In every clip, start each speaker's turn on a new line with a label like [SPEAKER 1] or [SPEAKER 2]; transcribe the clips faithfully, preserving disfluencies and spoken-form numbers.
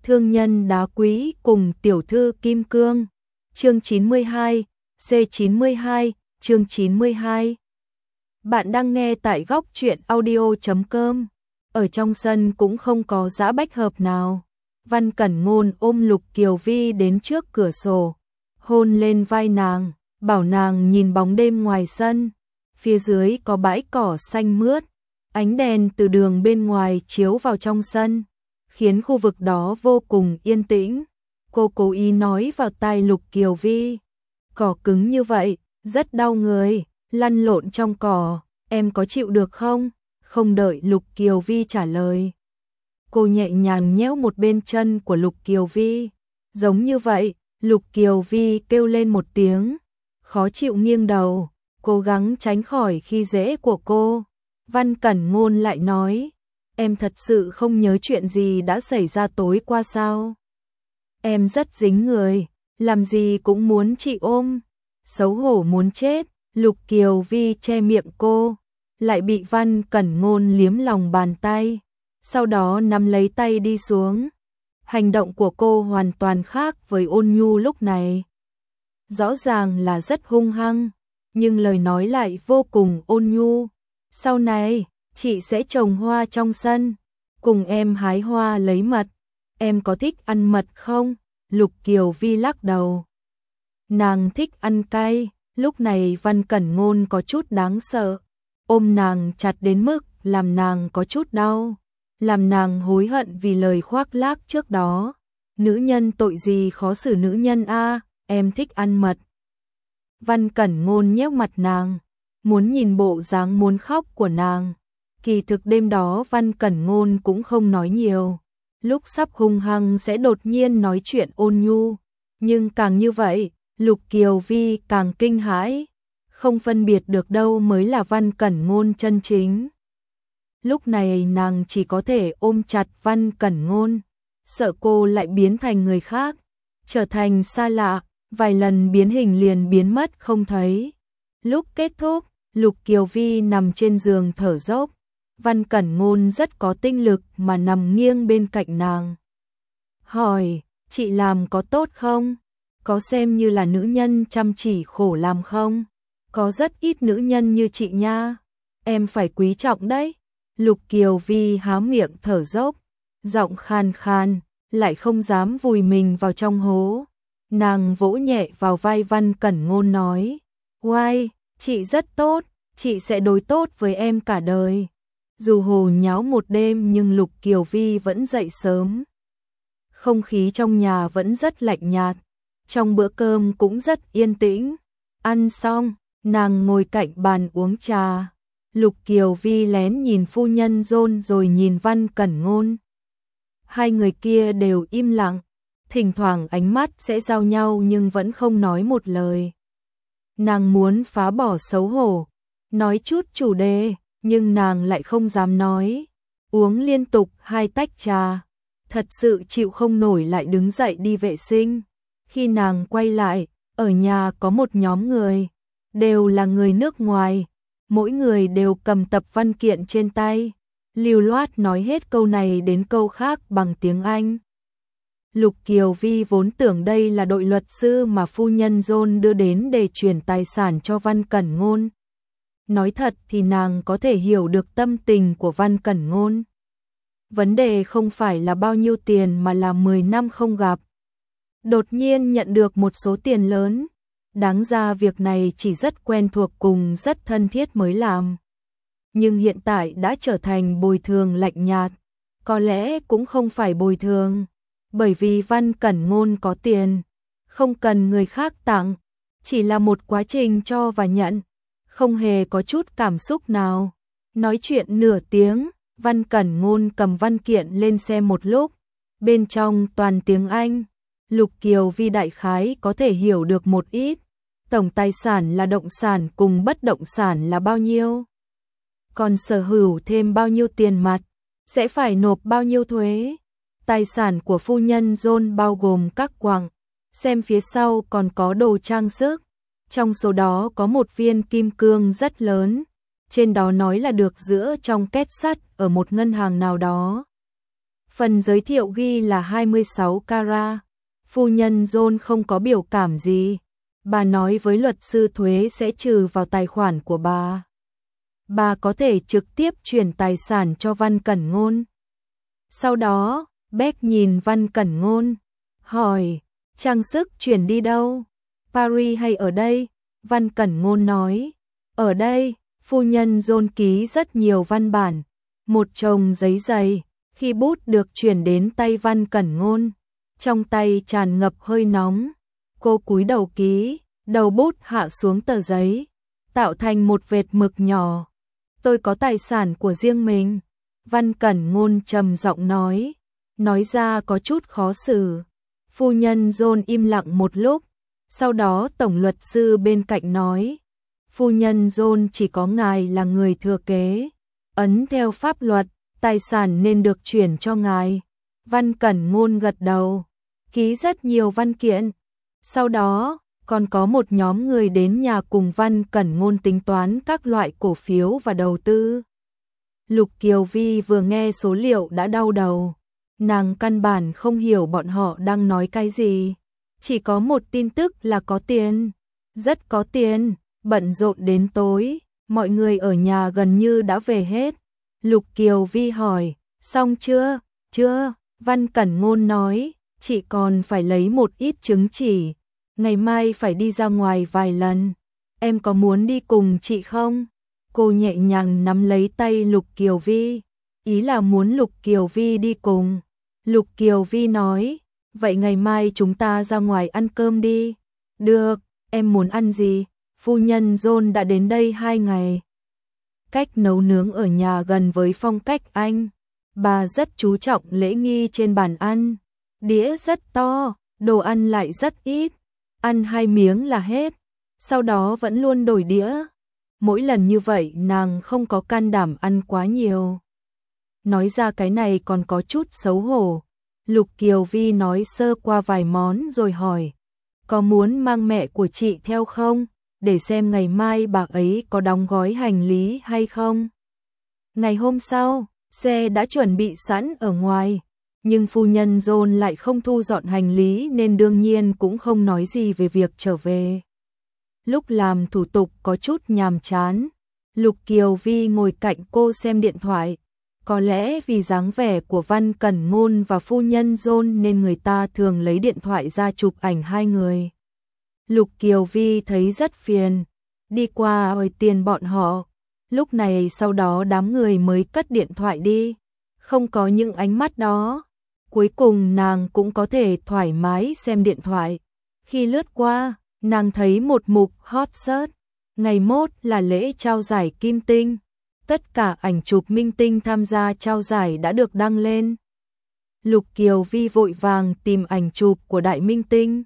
[SPEAKER 1] Thương nhân đá quý cùng tiểu thư kim cương. Chương chín mươi hai, C chín mươi hai, chương chín mươi hai. Bạn đang nghe tại góc truyện audio chấm com. Ở trong sân cũng không có dã bách hợp nào. Văn Cẩn Ngôn ôm Lục Kiều Vi đến trước cửa sổ, hôn lên vai nàng, bảo nàng nhìn bóng đêm ngoài sân. Phía dưới có bãi cỏ xanh mướt, ánh đèn từ đường bên ngoài chiếu vào trong sân, khiến khu vực đó vô cùng yên tĩnh. Cô cố ý nói vào tai Lục Kiều Vi, cỏ cứng như vậy, rất đau người, lăn lộn trong cỏ, em có chịu được không? Không đợi Lục Kiều Vi trả lời, cô nhẹ nhàng nhéo một bên chân của Lục Kiều Vi. Giống như vậy, Lục Kiều Vi kêu lên một tiếng, khó chịu nghiêng đầu, cố gắng tránh khỏi khi dễ của cô. Văn Cẩn Ngôn lại nói, em thật sự không nhớ chuyện gì đã xảy ra tối qua sao? Em rất dính người, làm gì cũng muốn chị ôm, xấu hổ muốn chết. Lục Kiều Vi che miệng cô, lại bị Văn Cẩn Ngôn liếm lòng bàn tay, sau đó nắm lấy tay đi xuống. Hành động của cô hoàn toàn khác với Ôn Nhu lúc này. Rõ ràng là rất hung hăng, nhưng lời nói lại vô cùng ôn nhu. Sau này, chị sẽ trồng hoa trong sân, cùng em hái hoa lấy mật. Em có thích ăn mật không? Lục Kiều Vi lắc đầu. Nàng thích ăn cay. Lúc này Văn Cẩn Ngôn có chút đáng sợ, ôm nàng chặt đến mức làm nàng có chút đau, làm nàng hối hận vì lời khoác lác trước đó. Nữ nhân tội gì khó xử nữ nhân a, em thích ăn mật. Văn Cẩn Ngôn nhéo mặt nàng, muốn nhìn bộ dáng muốn khóc của nàng. Kỳ thực đêm đó Văn Cẩn Ngôn cũng không nói nhiều, lúc sắp hung hăng sẽ đột nhiên nói chuyện ôn nhu, nhưng càng như vậy, Lục Kiều Vi càng kinh hãi, không phân biệt được đâu mới là Văn Cẩn Ngôn chân chính. Lúc này nàng chỉ có thể ôm chặt Văn Cẩn Ngôn, sợ cô lại biến thành người khác, trở thành xa lạ, vài lần biến hình liền biến mất không thấy. Lúc kết thúc, Lục Kiều Vi nằm trên giường thở dốc, Văn Cẩn Ngôn rất có tinh lực mà nằm nghiêng bên cạnh nàng. Hỏi, chị làm có tốt không? Có xem như là nữ nhân chăm chỉ khổ làm không? Có rất ít nữ nhân như chị nha, em phải quý trọng đấy. Lục Kiều Vi há miệng thở dốc, giọng khan khan, lại không dám vùi mình vào trong hố. Nàng vỗ nhẹ vào vai Văn Cẩn Ngôn nói, oai, chị rất tốt, chị sẽ đối tốt với em cả đời. Dù hồ nháo một đêm nhưng Lục Kiều Vi vẫn dậy sớm. Không khí trong nhà vẫn rất lạnh nhạt, trong bữa cơm cũng rất yên tĩnh. Ăn xong, nàng ngồi cạnh bàn uống trà. Lục Kiều Vi lén nhìn phu nhân John rồi nhìn Văn Cẩn Ngôn. Hai người kia đều im lặng, thỉnh thoảng ánh mắt sẽ giao nhau nhưng vẫn không nói một lời. Nàng muốn phá bỏ xấu hổ, nói chút chủ đề, nhưng nàng lại không dám nói. Uống liên tục hai tách trà, thật sự chịu không nổi lại đứng dậy đi vệ sinh. Khi nàng quay lại, ở nhà có một nhóm người, đều là người nước ngoài, mỗi người đều cầm tập văn kiện trên tay, lưu loát nói hết câu này đến câu khác bằng tiếng Anh. Lục Kiều Vi vốn tưởng đây là đội luật sư mà phu nhân John đưa đến để chuyển tài sản cho Văn Cẩn Ngôn. Nói thật thì nàng có thể hiểu được tâm tình của Văn Cẩn Ngôn. Vấn đề không phải là bao nhiêu tiền mà là mười năm không gặp, đột nhiên nhận được một số tiền lớn. Đáng ra việc này chỉ rất quen thuộc cùng rất thân thiết mới làm. Nhưng hiện tại đã trở thành bồi thường lạnh nhạt. Có lẽ cũng không phải bồi thường, bởi vì Văn Cẩn Ngôn có tiền, không cần người khác tặng, chỉ là một quá trình cho và nhận, không hề có chút cảm xúc nào. Nói chuyện nửa tiếng, Văn Cẩn Ngôn cầm văn kiện lên xem một lúc, bên trong toàn tiếng Anh. Lục Kiều Vi đại khái có thể hiểu được một ít. Tổng tài sản là động sản cùng bất động sản là bao nhiêu, còn sở hữu thêm bao nhiêu tiền mặt, sẽ phải nộp bao nhiêu thuế. Tài sản của phu nhân John bao gồm các quặng, xem phía sau còn có đồ trang sức, trong số đó có một viên kim cương rất lớn, trên đó nói là được giữ trong két sắt ở một ngân hàng nào đó. Phần giới thiệu ghi là hai mươi sáu carat. Phu nhân John không có biểu cảm gì. Bà nói với luật sư thuế sẽ trừ vào tài khoản của bà. Bà có thể trực tiếp chuyển tài sản cho Văn Cẩn Ngôn. Sau đó, Beck nhìn Văn Cẩn Ngôn, hỏi, trang sức chuyển đi đâu? Paris hay ở đây? Văn Cẩn Ngôn nói, ở đây. Phu nhân John ký rất nhiều văn bản, một chồng giấy dày. Khi bút được chuyển đến tay Văn Cẩn Ngôn, trong tay tràn ngập hơi nóng. Cô cúi đầu ký, đầu bút hạ xuống tờ giấy, tạo thành một vệt mực nhỏ. Tôi có tài sản của riêng mình. Văn Cẩn Ngôn trầm giọng nói, nói ra có chút khó xử. Phu nhân John im lặng một lúc, sau đó tổng luật sư bên cạnh nói, phu nhân John, chỉ có ngài là người thừa kế. Ấn theo pháp luật, tài sản nên được chuyển cho ngài. Văn Cẩn Ngôn gật đầu, ký rất nhiều văn kiện. Sau đó, còn có một nhóm người đến nhà cùng Văn Cẩn Ngôn tính toán các loại cổ phiếu và đầu tư. Lục Kiều Vi vừa nghe số liệu đã đau đầu. Nàng căn bản không hiểu bọn họ đang nói cái gì. Chỉ có một tin tức là có tiền. Rất có tiền, bận rộn đến tối. Mọi người ở nhà gần như đã về hết. Lục Kiều Vi hỏi, xong chưa? Chưa, Văn Cẩn Ngôn nói, chị còn phải lấy một ít chứng chỉ. Ngày mai phải đi ra ngoài vài lần. Em có muốn đi cùng chị không? Cô nhẹ nhàng nắm lấy tay Lục Kiều Vi, ý là muốn Lục Kiều Vi đi cùng. Lục Kiều Vi nói, vậy ngày mai chúng ta ra ngoài ăn cơm đi. Được, em muốn ăn gì? Phu nhân John đã đến đây hai ngày. Cách nấu nướng ở nhà gần với phong cách Anh. Bà rất chú trọng lễ nghi trên bàn ăn. Đĩa rất to, đồ ăn lại rất ít. Ăn hai miếng là hết. Sau đó vẫn luôn đổi đĩa. Mỗi lần như vậy nàng không có can đảm ăn quá nhiều. Nói ra cái này còn có chút xấu hổ. Lục Kiều Vi nói sơ qua vài món rồi hỏi, có muốn mang mẹ của chị theo không? Để xem ngày mai bà ấy có đóng gói hành lý hay không. Ngày hôm sau, xe đã chuẩn bị sẵn ở ngoài. Nhưng phu nhân John lại không thu dọn hành lý nên đương nhiên cũng không nói gì về việc trở về. Lúc làm thủ tục có chút nhàm chán, Lục Kiều Vi ngồi cạnh cô xem điện thoại. Có lẽ vì dáng vẻ của Văn Cẩn Ngôn và phu nhân John nên người ta thường lấy điện thoại ra chụp ảnh hai người. Lục Kiều Vi thấy rất phiền, đi qua hỏi tiền bọn họ. Lúc này sau đó đám người mới cất điện thoại đi. Không có những ánh mắt đó. Cuối cùng nàng cũng có thể thoải mái xem điện thoại. Khi lướt qua, nàng thấy một mục hot search. Ngày mốt là lễ trao giải Kim Tinh. Tất cả ảnh chụp minh tinh tham gia trao giải đã được đăng lên. Lục Kiều Vi vội vàng tìm ảnh chụp của đại minh tinh.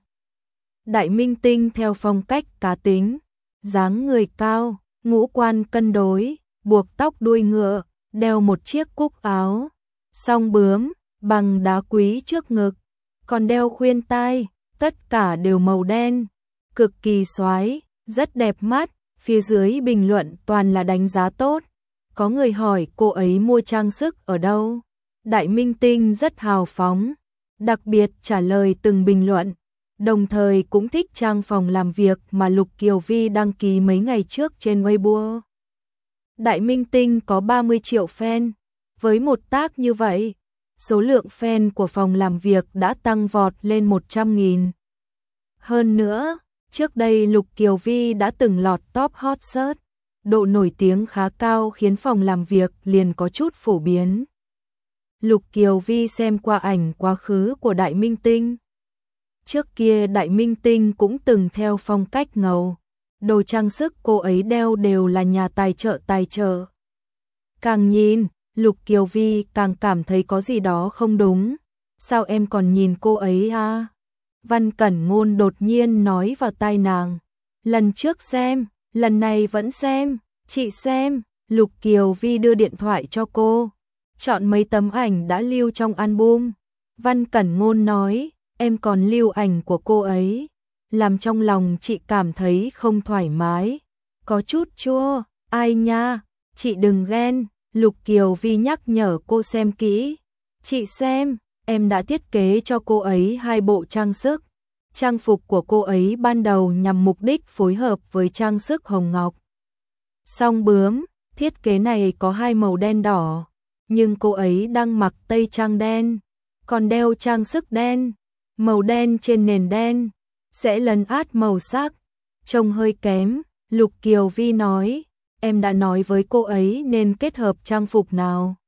[SPEAKER 1] Đại minh tinh theo phong cách cá tính, dáng người cao, ngũ quan cân đối, buộc tóc đuôi ngựa, đeo một chiếc cúc áo song bướm bằng đá quý trước ngực, còn đeo khuyên tai, tất cả đều màu đen, cực kỳ xoái, rất đẹp mắt. Phía dưới bình luận toàn là đánh giá tốt. Có người hỏi cô ấy mua trang sức ở đâu. Đại minh tinh rất hào phóng, đặc biệt trả lời từng bình luận, đồng thời cũng thích trang phòng làm việc mà Lục Kiều Vi đăng ký mấy ngày trước trên Weibo. Đại minh tinh có ba mươi triệu fan, với một tác như vậy, số lượng fan của phòng làm việc đã tăng vọt lên một trăm nghìn. Hơn nữa, trước đây Lục Kiều Vi đã từng lọt top hot search, độ nổi tiếng khá cao khiến phòng làm việc liền có chút phổ biến. Lục Kiều Vi xem qua ảnh quá khứ của đại minh tinh. Trước kia đại minh tinh cũng từng theo phong cách ngầu, đồ trang sức cô ấy đeo đều là nhà tài trợ tài trợ. Càng nhìn, Lục Kiều Vi càng cảm thấy có gì đó không đúng. Sao em còn nhìn cô ấy à? Văn Cẩn Ngôn đột nhiên nói vào tai nàng. Lần trước xem, lần này vẫn xem, chị xem. Lục Kiều Vi đưa điện thoại cho cô, chọn mấy tấm ảnh đã lưu trong album. Văn Cẩn Ngôn nói, em còn lưu ảnh của cô ấy, làm trong lòng chị cảm thấy không thoải mái, có chút chua. Ai nha, chị đừng ghen. Lục Kiều Vi nhắc nhở cô xem kỹ. Chị xem, em đã thiết kế cho cô ấy hai bộ trang sức. Trang phục của cô ấy ban đầu nhằm mục đích phối hợp với trang sức hồng ngọc. Song bướm, thiết kế này có hai màu đen đỏ, nhưng cô ấy đang mặc tây trang đen, còn đeo trang sức đen, màu đen trên nền đen, sẽ lấn át màu sắc, trông hơi kém. Lục Kiều Vi nói, em đã nói với cô ấy nên kết hợp trang phục nào.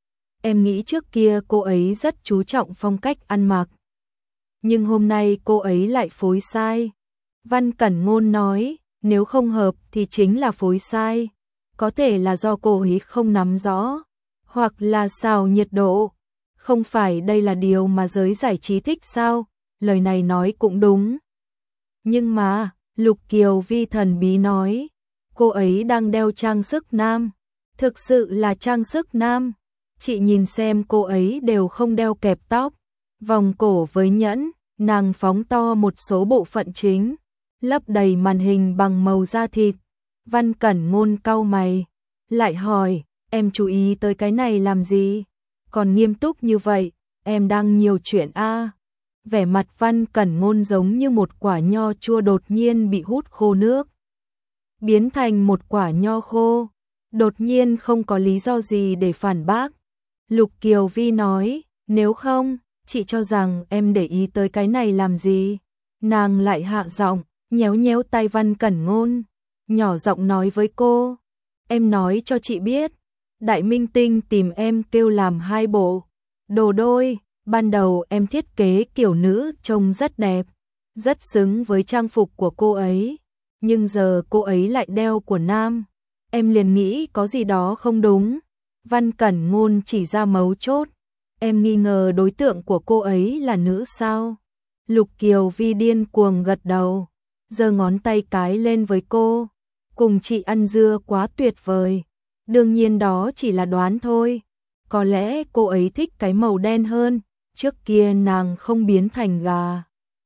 [SPEAKER 1] Em nghĩ trước kia cô ấy rất chú trọng phong cách ăn mặc, nhưng hôm nay cô ấy lại phối sai. Văn Cẩn Ngôn nói, nếu không hợp thì chính là phối sai, có thể là do cô ấy không nắm rõ, hoặc là xào nhiệt độ. Không phải đây là điều mà giới giải trí thích sao? Lời này nói cũng đúng. Nhưng mà, Lục Kiều Vi thần bí nói, cô ấy đang đeo trang sức nam. Thực sự là trang sức nam. Chị nhìn xem cô ấy đều không đeo kẹp tóc, vòng cổ với nhẫn, nàng phóng to một số bộ phận chính, lấp đầy màn hình bằng màu da thịt. Văn Cẩn Ngôn cau mày, lại hỏi, em chú ý tới cái này làm gì? Còn nghiêm túc như vậy, em đang nhiều chuyện a. À. Vẻ mặt Văn Cẩn Ngôn giống như một quả nho chua đột nhiên bị hút khô nước, biến thành một quả nho khô, đột nhiên không có lý do gì để phản bác. Lục Kiều Vi nói, nếu không, chị cho rằng em để ý tới cái này làm gì? Nàng lại hạ giọng, nhéo nhéo tay Văn Cẩn Ngôn, nhỏ giọng nói với cô, em nói cho chị biết, Đại Minh Tinh tìm em kêu làm hai bộ đồ đôi. Ban đầu em thiết kế kiểu nữ trông rất đẹp, rất xứng với trang phục của cô ấy, nhưng giờ cô ấy lại đeo của nam, em liền nghĩ có gì đó không đúng. Văn Cẩn Ngôn chỉ ra mấu chốt, em nghi ngờ đối tượng của cô ấy là nữ sao? Lục Kiều Vi điên cuồng gật đầu, giơ ngón tay cái lên với cô, cùng chị ăn dưa quá tuyệt vời. Đương nhiên đó chỉ là đoán thôi, có lẽ cô ấy thích cái màu đen hơn. Trước kia nàng không biến thành gà,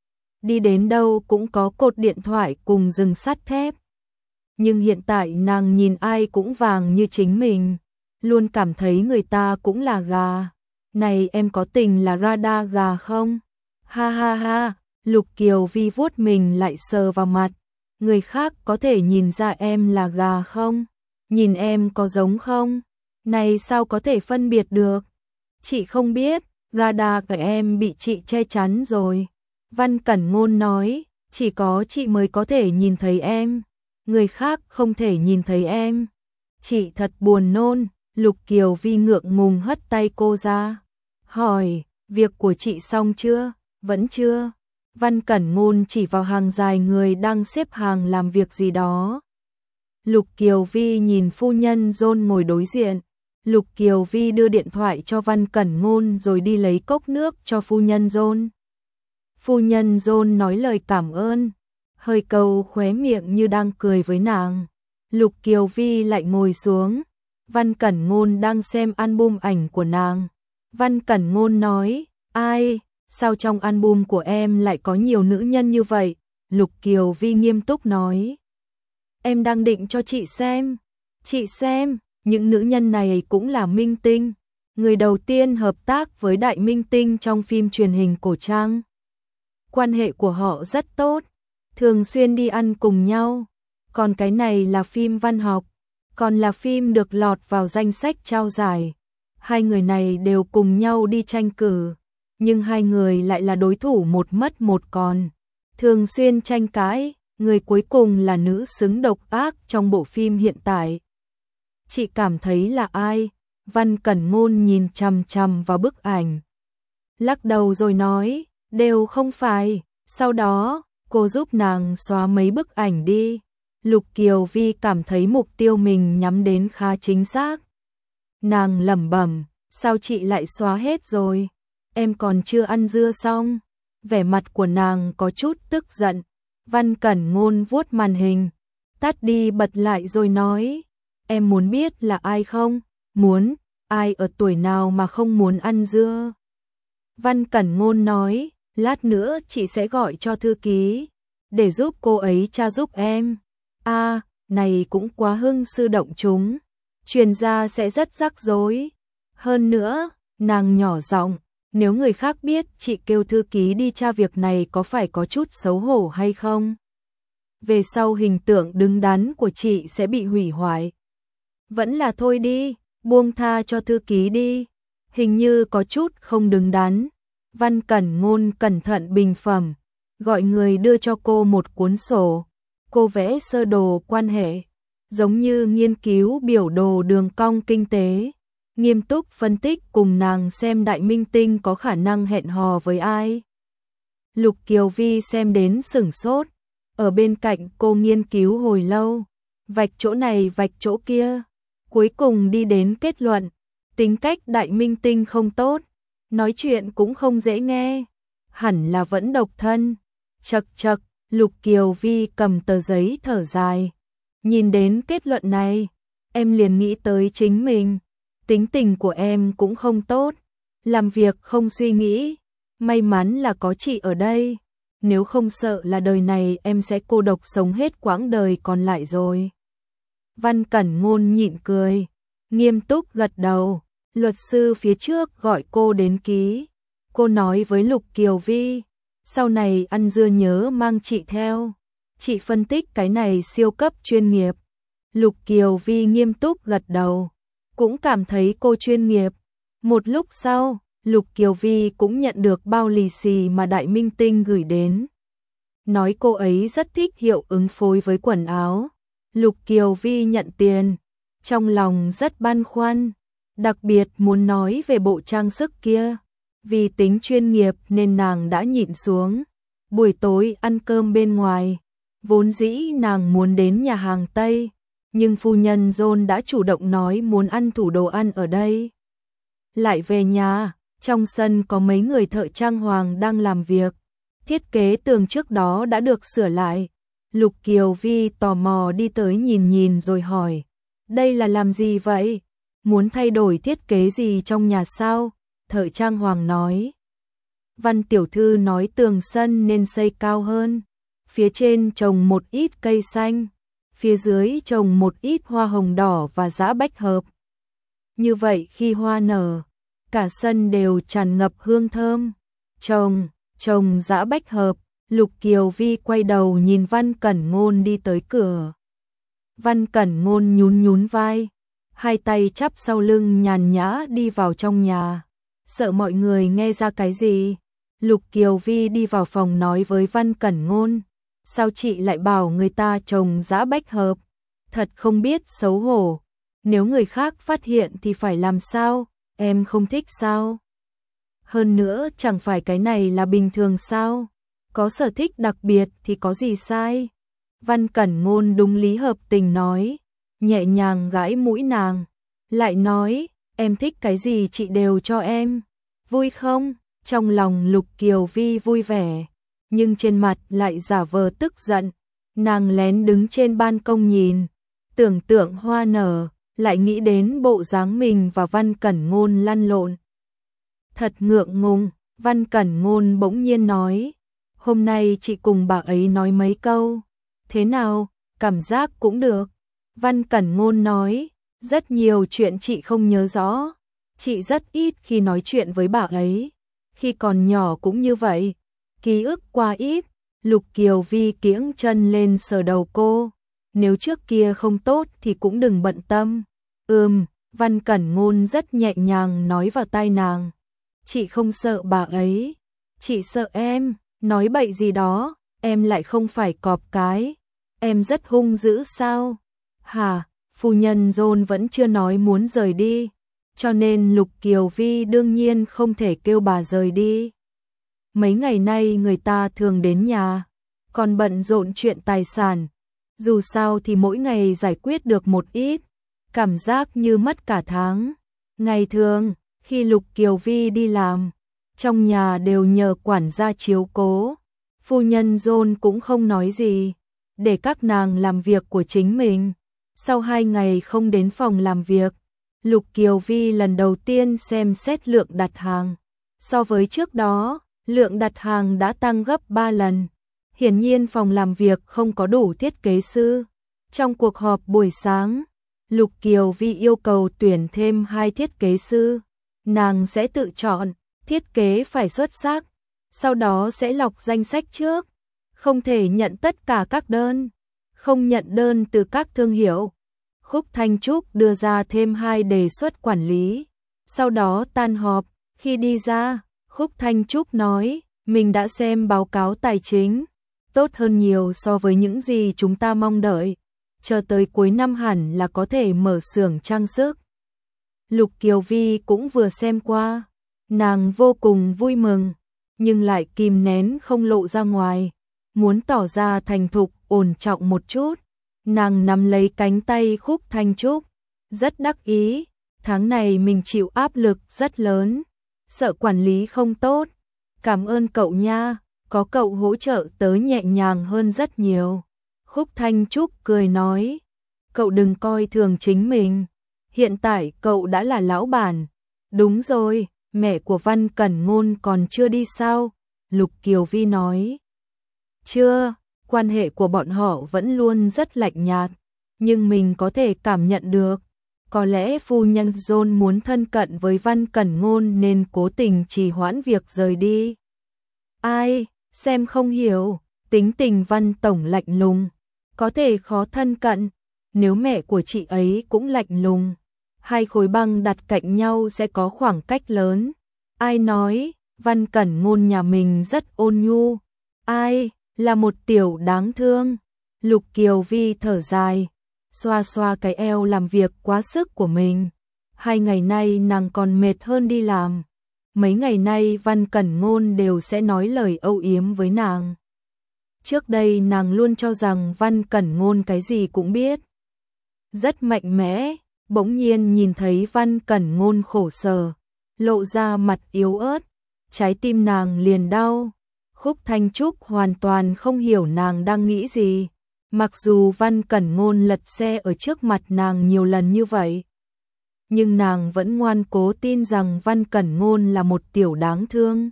[SPEAKER 1] đi đến đâu cũng có cột điện thoại cùng rừng sắt thép. Nhưng hiện tại nàng nhìn ai cũng vàng như chính mình, luôn cảm thấy người ta cũng là gà. Này em có tình là radar gà không? Ha ha ha, Lục Kiều Vi vuốt mình lại sờ vào mặt. Người khác có thể nhìn ra em là gà không? Nhìn em có giống không? Này sao có thể phân biệt được? Chị không biết. Radar của em bị chị che chắn rồi. Văn Cẩn Ngôn nói, chỉ có chị mới có thể nhìn thấy em, người khác không thể nhìn thấy em. Chị thật buồn nôn. Lục Kiều Vi ngượng ngùng hất tay cô ra, hỏi, việc của chị xong chưa? Vẫn chưa. Văn Cẩn Ngôn chỉ vào hàng dài người đang xếp hàng làm việc gì đó. Lục Kiều Vi nhìn phu nhân John ngồi đối diện. Lục Kiều Vi đưa điện thoại cho Văn Cẩn Ngôn rồi đi lấy cốc nước cho phu nhân John. Phu nhân John nói lời cảm ơn, hơi câu khóe miệng như đang cười với nàng. Lục Kiều Vi lại ngồi xuống. Văn Cẩn Ngôn đang xem album ảnh của nàng. Văn Cẩn Ngôn nói, ai, sao trong album của em lại có nhiều nữ nhân như vậy? Lục Kiều Vi nghiêm túc nói, em đang định cho chị xem. Chị xem. Những nữ nhân này cũng là minh tinh, người đầu tiên hợp tác với Đại Minh Tinh trong phim truyền hình cổ trang. Quan hệ của họ rất tốt, thường xuyên đi ăn cùng nhau. Còn cái này là phim văn học, còn là phim được lọt vào danh sách trao giải. Hai người này đều cùng nhau đi tranh cử, nhưng hai người lại là đối thủ một mất một còn, thường xuyên tranh cãi. Người cuối cùng là nữ xứng độc ác trong bộ phim hiện tại. Chị cảm thấy là ai? Văn Cẩn Ngôn nhìn chằm chằm vào bức ảnh, lắc đầu rồi nói, đều không phải. Sau đó, cô giúp nàng xóa mấy bức ảnh đi. Lục Kiều Vi cảm thấy mục tiêu mình nhắm đến khá chính xác. Nàng lẩm bẩm, sao chị lại xóa hết rồi? Em còn chưa ăn dưa xong. Vẻ mặt của nàng có chút tức giận. Văn Cẩn Ngôn vuốt màn hình, tắt đi bật lại rồi nói, em muốn biết là ai không? Muốn. Ai ở tuổi nào mà không muốn ăn dưa? Văn Cẩn Ngôn nói, lát nữa chị sẽ gọi cho thư ký, để giúp cô ấy tra giúp em. A, à, này cũng quá hưng sư động chúng, truyền ra sẽ rất rắc rối. Hơn nữa, Nàng nhỏ giọng, nếu người khác biết chị kêu thư ký đi tra việc này có phải có chút xấu hổ hay không? Về sau hình tượng đứng đắn của chị sẽ bị hủy hoại. Vẫn là thôi đi, buông tha cho thư ký đi. Hình như có chút không đứng đắn. Văn Cẩn Ngôn cẩn thận bình phẩm, gọi người đưa cho cô một cuốn sổ. Cô vẽ sơ đồ quan hệ, giống như nghiên cứu biểu đồ đường cong kinh tế, nghiêm túc phân tích cùng nàng xem đại minh tinh có khả năng hẹn hò với ai. Lục Kiều Vi xem đến sửng sốt, ở bên cạnh cô nghiên cứu hồi lâu, vạch chỗ này vạch chỗ kia, cuối cùng đi đến kết luận, tính cách đại minh tinh không tốt, nói chuyện cũng không dễ nghe, hẳn là vẫn độc thân. Chậc chậc, Lục Kiều Vi cầm tờ giấy thở dài, nhìn đến kết luận này, em liền nghĩ tới chính mình, tính tình của em cũng không tốt, làm việc không suy nghĩ, may mắn là có chị ở đây, nếu không sợ là đời này em sẽ cô độc sống hết quãng đời còn lại rồi. Văn Cẩn Ngôn nhịn cười, nghiêm túc gật đầu, luật sư phía trước gọi cô đến ký, cô nói với Lục Kiều Vi, sau này ăn dưa nhớ mang chị theo, chị phân tích cái này siêu cấp chuyên nghiệp. Lục Kiều Vi nghiêm túc gật đầu, cũng cảm thấy cô chuyên nghiệp. Một lúc sau, Lục Kiều Vi cũng nhận được bao lì xì mà đại minh tinh gửi đến. Nói cô ấy rất thích hiệu ứng phối với quần áo. Lục Kiều Vi nhận tiền, trong lòng rất băn khoăn, đặc biệt muốn nói về bộ trang sức kia. Vì tính chuyên nghiệp nên nàng đã nhịn xuống. Buổi tối ăn cơm bên ngoài, vốn dĩ nàng muốn đến nhà hàng Tây, nhưng phu nhân John đã chủ động nói muốn ăn thủ đồ ăn ở đây. Lại về nhà, trong sân có mấy người thợ trang hoàng đang làm việc. Thiết kế tường trước đó đã được sửa lại. Lục Kiều Vi tò mò đi tới nhìn nhìn rồi hỏi, đây là làm gì vậy? Muốn thay đổi thiết kế gì trong nhà sao? Thợ trang hoàng nói. Văn tiểu thư nói tường sân nên xây cao hơn, phía trên trồng một ít cây xanh, phía dưới trồng một ít hoa hồng đỏ và dã bách hợp. Như vậy khi hoa nở, cả sân đều tràn ngập hương thơm. Trồng, trồng dã bách hợp. Lục Kiều Vi quay đầu nhìn Văn Cẩn Ngôn đi tới cửa. Văn Cẩn Ngôn nhún nhún vai, hai tay chắp sau lưng nhàn nhã đi vào trong nhà. Sợ mọi người nghe ra cái gì, Lục Kiều Vi đi vào phòng nói với Văn Cẩn Ngôn, sao chị lại bảo người ta trồng dã bách hợp, thật không biết xấu hổ, nếu người khác phát hiện thì phải làm sao, em không thích sao? Hơn nữa chẳng phải cái này là bình thường sao, có sở thích đặc biệt thì có gì sai? Văn Cẩn Ngôn đúng lý hợp tình nói, nhẹ nhàng gãi mũi nàng, lại nói, em thích cái gì chị đều cho em, vui không? Trong lòng Lục Kiều Vi vui vẻ, nhưng trên mặt lại giả vờ tức giận. Nàng lén đứng trên ban công nhìn, tưởng tượng hoa nở, lại nghĩ đến bộ dáng mình và Văn Cẩn Ngôn lăn lộn. Thật ngượng ngùng, Văn Cẩn Ngôn bỗng nhiên nói, hôm nay chị cùng bà ấy nói mấy câu, thế nào, cảm giác cũng được. Văn Cẩn Ngôn nói, rất nhiều chuyện chị không nhớ rõ, chị rất ít khi nói chuyện với bà ấy, khi còn nhỏ cũng như vậy, ký ức quá ít. Lục Kiều Vi kiễng chân lên sờ đầu cô, nếu trước kia không tốt thì cũng đừng bận tâm. Ừm, Văn Cẩn Ngôn rất nhẹ nhàng nói vào tai nàng, chị không sợ bà ấy, chị sợ em. Nói bậy gì đó, em lại không phải cọp cái, em rất hung dữ sao? Hả, phu nhân John vẫn chưa nói muốn rời đi, cho nên Lục Kiều Vi đương nhiên không thể kêu bà rời đi. Mấy ngày nay người ta thường đến nhà, còn bận rộn chuyện tài sản, dù sao thì mỗi ngày giải quyết được một ít, cảm giác như mất cả tháng. Ngày thường, khi Lục Kiều Vi đi làm, trong nhà đều nhờ quản gia chiếu cố, phu nhân John cũng không nói gì, để các nàng làm việc của chính mình. Sau hai ngày không đến phòng làm việc, Lục Kiều Vi lần đầu tiên xem xét lượng đặt hàng. So với trước đó, lượng đặt hàng đã tăng gấp ba lần. Hiển nhiên phòng làm việc không có đủ thiết kế sư. Trong cuộc họp buổi sáng, Lục Kiều Vi yêu cầu tuyển thêm hai thiết kế sư. nàng sẽ tự chọn, thiết kế phải xuất sắc, sau đó sẽ lọc danh sách trước, không thể nhận tất cả các đơn, không nhận đơn từ các thương hiệu. Khúc Thanh Trúc đưa ra thêm hai đề xuất quản lý, sau đó tan họp, khi đi ra, Khúc Thanh Trúc nói, mình đã xem báo cáo tài chính, tốt hơn nhiều so với những gì chúng ta mong đợi, chờ tới cuối năm hẳn là có thể mở xưởng trang sức. Lục Kiều Vi cũng vừa xem qua, nàng vô cùng vui mừng, nhưng lại kìm nén không lộ ra ngoài, muốn tỏ ra thành thục, ổn trọng một chút. Nàng nắm lấy cánh tay Khúc Thanh Trúc, rất đắc ý, tháng này mình chịu áp lực rất lớn, sợ quản lý không tốt, cảm ơn cậu nha, có cậu hỗ trợ tớ nhẹ nhàng hơn rất nhiều. Khúc Thanh Trúc cười nói, cậu đừng coi thường chính mình, hiện tại cậu đã là lão bản. Đúng rồi, mẹ của Văn Cẩn Ngôn còn chưa đi sao? Lục Kiều Vi nói. Chưa, quan hệ của bọn họ vẫn luôn rất lạnh nhạt, nhưng mình có thể cảm nhận được, có lẽ phu nhân John muốn thân cận với Văn Cẩn Ngôn nên cố tình trì hoãn việc rời đi. Ai, xem không hiểu, tính tình Văn Tổng lạnh lùng, có thể khó thân cận, nếu mẹ của chị ấy cũng lạnh lùng, hai khối băng đặt cạnh nhau sẽ có khoảng cách lớn. Ai nói, Văn Cẩn Ngôn nhà mình rất ôn nhu, ai, là một tiểu đáng thương. Lục Kiều Vi thở dài, xoa xoa cái eo làm việc quá sức của mình. Hai ngày nay nàng còn mệt hơn đi làm. Mấy ngày nay Văn Cẩn Ngôn đều sẽ nói lời âu yếm với nàng. Trước đây nàng luôn cho rằng Văn Cẩn Ngôn cái gì cũng biết, rất mạnh mẽ, bỗng nhiên nhìn thấy Văn Cẩn Ngôn khổ sở, lộ ra mặt yếu ớt, trái tim nàng liền đau. Khúc Thanh Trúc hoàn toàn không hiểu nàng đang nghĩ gì, mặc dù Văn Cẩn Ngôn lật xe ở trước mặt nàng nhiều lần như vậy, nhưng nàng vẫn ngoan cố tin rằng Văn Cẩn Ngôn là một tiểu đáng thương.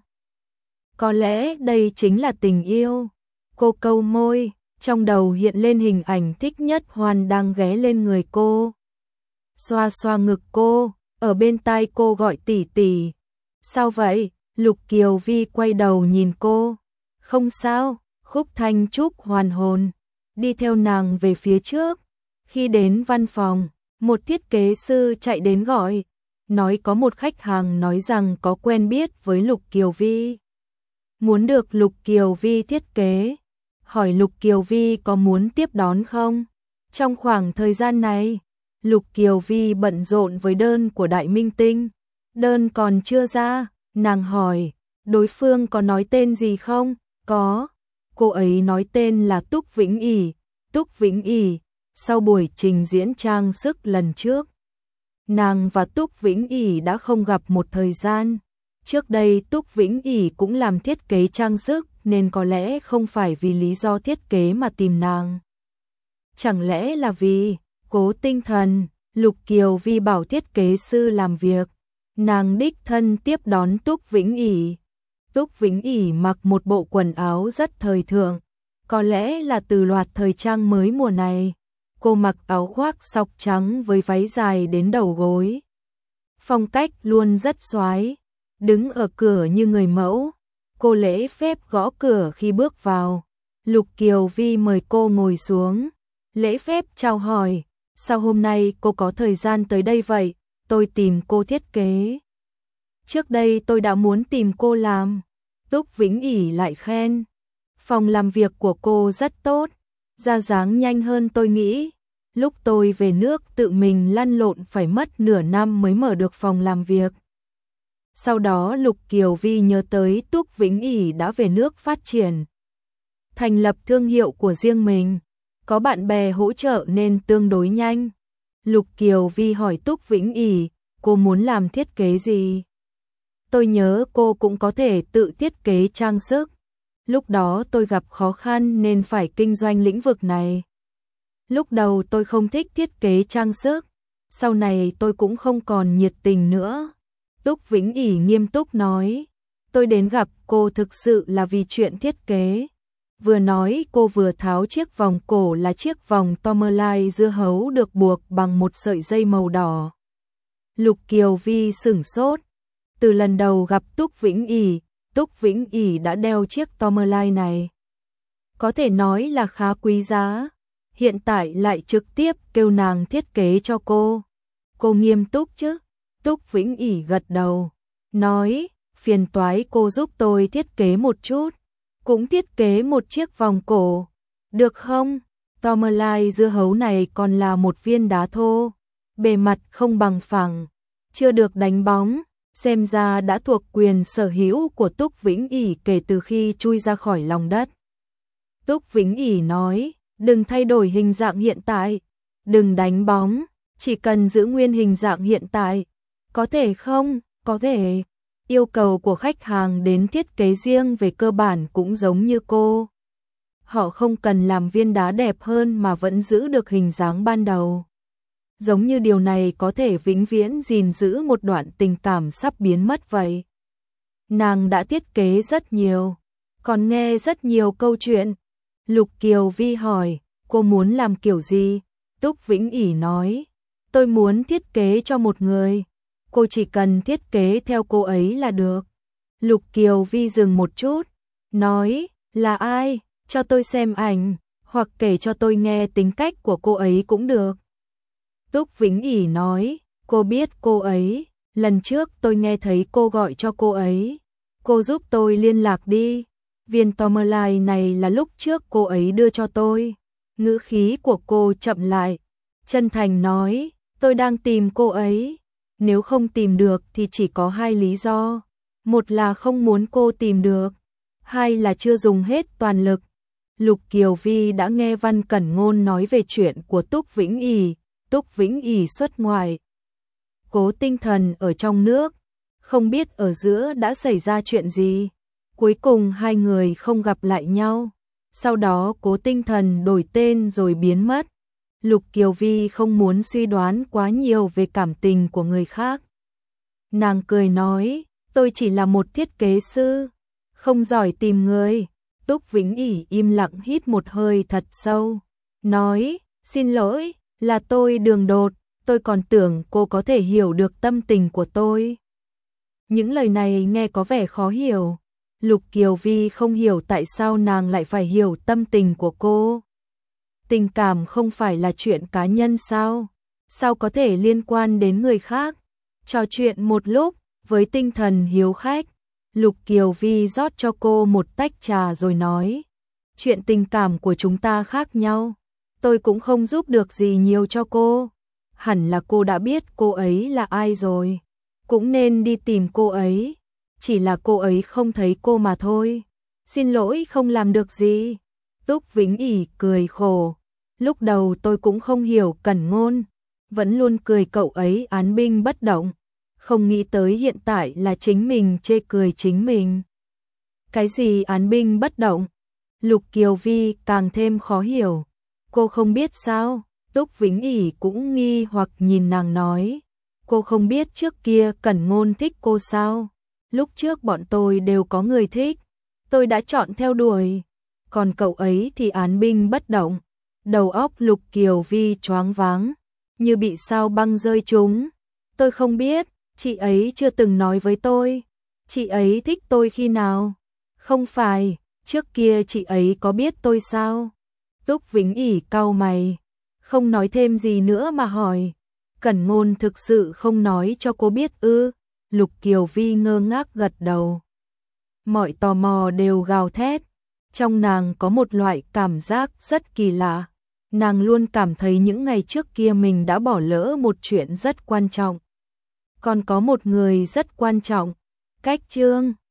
[SPEAKER 1] Có lẽ đây chính là tình yêu. Cô câu môi, trong đầu hiện lên hình ảnh Thích Nhất Hoan đang ghé lên người cô, xoa xoa ngực cô, ở bên tai cô gọi tỷ tỷ. Sao vậy? Lục Kiều Vi quay đầu nhìn cô. Không sao. Khúc Thanh Trúc hoàn hồn, đi theo nàng về phía trước. Khi đến văn phòng, một thiết kế sư chạy đến gọi, nói có một khách hàng nói rằng có quen biết với Lục Kiều Vi, muốn được Lục Kiều Vi thiết kế, hỏi Lục Kiều Vi có muốn tiếp đón không. Trong khoảng thời gian này, Lục Kiều Vi bận rộn với đơn của Đại Minh Tinh, đơn còn chưa ra, nàng hỏi, đối phương có nói tên gì không? Có, cô ấy nói tên là Túc Vĩnh Ỷ. Túc Vĩnh Ỷ, sau buổi trình diễn trang sức lần trước, nàng và Túc Vĩnh Ỷ đã không gặp một thời gian. Trước đây Túc Vĩnh Ỷ cũng làm thiết kế trang sức nên có lẽ không phải vì lý do thiết kế mà tìm nàng. Chẳng lẽ là vì Cố Tinh Thần? Lục Kiều Vi bảo thiết kế sư làm việc, nàng đích thân tiếp đón Túc Vĩnh Ỷ. Túc Vĩnh Ỷ mặc một bộ quần áo rất thời thượng, có lẽ là từ loạt thời trang mới mùa này. Cô mặc áo khoác sọc trắng với váy dài đến đầu gối, phong cách luôn rất xoái, đứng ở cửa như người mẫu. Cô lễ phép gõ cửa khi bước vào. Lục Kiều Vi mời cô ngồi xuống, lễ phép chào hỏi, sao hôm nay cô có thời gian tới đây vậy? Tôi tìm cô thiết kế, trước đây tôi đã muốn tìm cô làm. Túc Vĩnh Ỷ lại khen, phòng làm việc của cô rất tốt, ra dáng nhanh hơn tôi nghĩ. Lúc tôi về nước tự mình lăn lộn phải mất nửa năm mới mở được phòng làm việc. Sau đó Lục Kiều Vi nhớ tới Túc Vĩnh Ỷ đã về nước phát triển, thành lập thương hiệu của riêng mình, có bạn bè hỗ trợ nên tương đối nhanh. Lục Kiều Vi hỏi Túc Vĩnh Ỷ, cô muốn làm thiết kế gì? Tôi nhớ cô cũng có thể tự thiết kế trang sức. Lúc đó tôi gặp khó khăn nên phải kinh doanh lĩnh vực này. Lúc đầu tôi không thích thiết kế trang sức, sau này tôi cũng không còn nhiệt tình nữa. Túc Vĩnh Ỷ nghiêm túc nói, tôi đến gặp cô thực sự là vì chuyện thiết kế. Vừa nói cô vừa tháo chiếc vòng cổ là chiếc vòng Tomerlai dưa hấu được buộc bằng một sợi dây màu đỏ. Lục Kiều Vi sửng sốt, Từ lần đầu gặp Túc Vĩnh Ỷ, Túc Vĩnh Ỷ đã đeo chiếc Tourmaline này. Có thể nói là khá quý giá. Hiện tại lại trực tiếp kêu nàng thiết kế cho cô. Cô nghiêm túc chứ? Túc Vĩnh Ỷ gật đầu, nói, phiền toái cô giúp tôi thiết kế một chút. Cũng thiết kế một chiếc vòng cổ, được không? Tourmaline dưa hấu này còn là một viên đá thô, bề mặt không bằng phẳng, chưa được đánh bóng, xem ra đã thuộc quyền sở hữu của Túc Vĩnh Ỷ kể từ khi chui ra khỏi lòng đất. Túc Vĩnh Ỷ nói, đừng thay đổi hình dạng hiện tại, đừng đánh bóng, chỉ cần giữ nguyên hình dạng hiện tại. Có thể không? Có thể. Yêu cầu của khách hàng đến thiết kế riêng về cơ bản cũng giống như cô. Họ không cần làm viên đá đẹp hơn mà vẫn giữ được hình dáng ban đầu. Giống như điều này có thể vĩnh viễn gìn giữ một đoạn tình cảm sắp biến mất vậy. Nàng đã thiết kế rất nhiều, còn nghe rất nhiều câu chuyện. Lục Kiều Vi hỏi, cô muốn làm kiểu gì? Túc Vĩnh Ỷ nói, tôi muốn thiết kế cho một người. Cô chỉ cần thiết kế theo cô ấy là được. Lục Kiều Vi dừng một chút, nói, là ai? Cho tôi xem ảnh, hoặc kể cho tôi nghe tính cách của cô ấy cũng được. Túc Vĩnh Ỷ nói, cô biết cô ấy, lần trước tôi nghe thấy cô gọi cho cô ấy. Cô giúp tôi liên lạc đi. Viên Tourmaline này là lúc trước cô ấy đưa cho tôi. Ngữ khí của cô chậm lại, chân thành nói, tôi đang tìm cô ấy. Nếu không tìm được thì chỉ có hai lý do. Một là không muốn cô tìm được, hai là chưa dùng hết toàn lực. Lục Kiều Vi đã nghe Văn Cẩn Ngôn nói về chuyện của Túc Vĩnh Ỷ. Túc Vĩnh Ỷ xuất ngoại, Cố Tinh Thần ở trong nước, không biết ở giữa đã xảy ra chuyện gì. Cuối cùng hai người không gặp lại nhau. Sau đó Cố Tinh Thần đổi tên rồi biến mất. Lục Kiều Vi không muốn suy đoán quá nhiều về cảm tình của người khác. Nàng cười nói, tôi chỉ là một thiết kế sư, không giỏi tìm người. Túc Vĩnh Ỷ im lặng hít một hơi thật sâu, nói, xin lỗi, là tôi đường đột, tôi còn tưởng cô có thể hiểu được tâm tình của tôi. Những lời này nghe có vẻ khó hiểu. Lục Kiều Vi không hiểu tại sao nàng lại phải hiểu tâm tình của cô. Tình cảm không phải là chuyện cá nhân sao? Sao có thể liên quan đến người khác? Trò chuyện một lúc, với tinh thần hiếu khách, Lục Kiều Vi rót cho cô một tách trà rồi nói, chuyện tình cảm của chúng ta khác nhau, tôi cũng không giúp được gì nhiều cho cô. Hẳn là cô đã biết cô ấy là ai rồi, cũng nên đi tìm cô ấy, chỉ là cô ấy không thấy cô mà thôi. Xin lỗi không làm được gì. Túc Vĩnh Ỷ cười khổ, lúc đầu tôi cũng không hiểu Cẩn Ngôn, vẫn luôn cười cậu ấy án binh bất động, không nghĩ tới hiện tại là chính mình chê cười chính mình. Cái gì án binh bất động? Lục Kiều Vi càng thêm khó hiểu. Cô không biết sao? Túc Vĩnh Ỷ cũng nghi hoặc nhìn nàng nói, cô không biết trước kia Cẩn Ngôn thích cô sao? Lúc trước bọn tôi đều có người thích, tôi đã chọn theo đuổi, còn cậu ấy thì án binh bất động. Đầu óc Lục Kiều Vi choáng váng, như bị sao băng rơi trúng. Tôi không biết, chị ấy chưa từng nói với tôi. Chị ấy thích tôi khi nào? Không phải, trước kia chị ấy có biết tôi sao? Túc Vĩnh Ỷ cau mày, không nói thêm gì nữa mà hỏi, Cẩn Ngôn thực sự không nói cho cô biết ư? Lục Kiều Vi ngơ ngác gật đầu. Mọi tò mò đều gào thét. Trong nàng có một loại cảm giác rất kỳ lạ. Nàng luôn cảm thấy những ngày trước kia mình đã bỏ lỡ một chuyện rất quan trọng. Còn có một người rất quan trọng. Cách chương